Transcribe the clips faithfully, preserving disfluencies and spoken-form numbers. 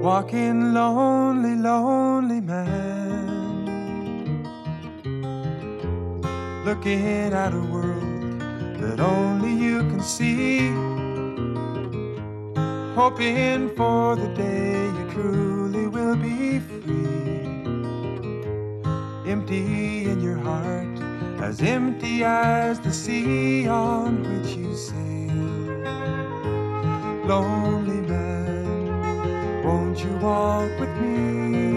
Walking lonely, lonely man, looking at a world that only you can see, hoping for the day you truly will be free. Empty in your heart, as empty as the sea on which you sail. Lonely man, won't you walk with me?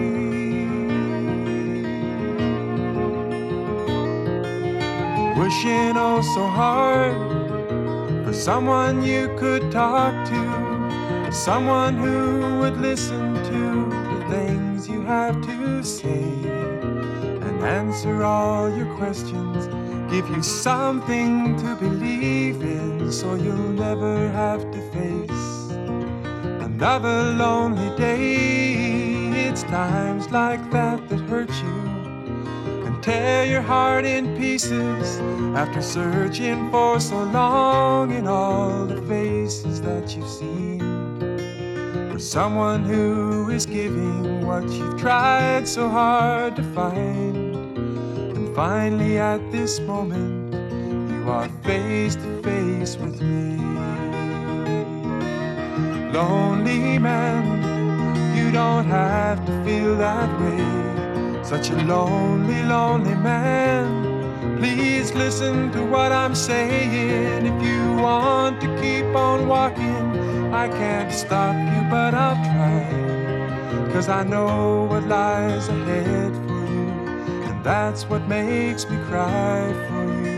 Wishing oh so hard for someone you could talk to, someone who would listen to the things you have to say and answer all your questions, give you something to believe in, so you'll never have to face another lonely day. It's times like that that hurt you and tear your heart in pieces, after searching for so long in all the faces that you've seen, for someone who is giving what you've tried so hard to find. And finally at this moment you are face to face with me. Lonely man, you don't have to feel that way. Such a lonely, lonely man. Please listen to what I'm saying. If you want to keep on walking, I can't stop you, but I'll try. 'Cause I know what lies ahead for you, and that's what makes me cry for you.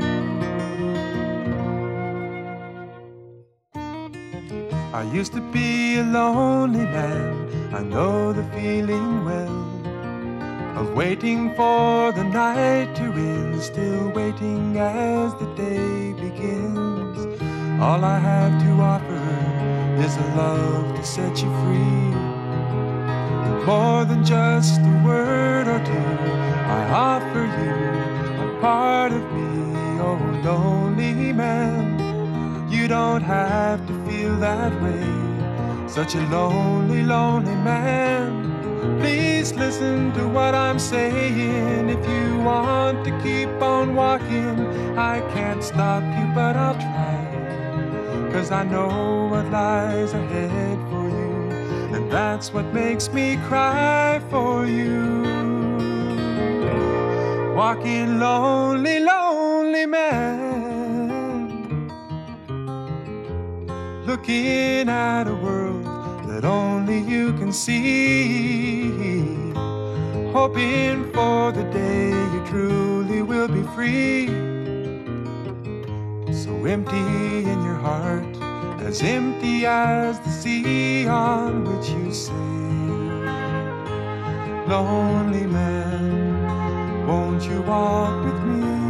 I used to be a lonely man, I know the feeling well, of waiting for the night to end, still waiting as the day begins. All I have to offer is a love to set you free, and more than just a word or two, I offer you a part of me. Oh, lonely man, you don't have to feel that way. Such a lonely, lonely man. Please listen to what I'm saying. If you want to keep on walking, I can't stop you, but I'll try. 'Cause I know what lies ahead for you, and that's what makes me cry for you. Walking lonely, lonely man, looking at a world that only you can see, hoping for the day you truly will be free. So empty in your heart, as empty as the sea on which you sail. Lonely man, won't you walk with me?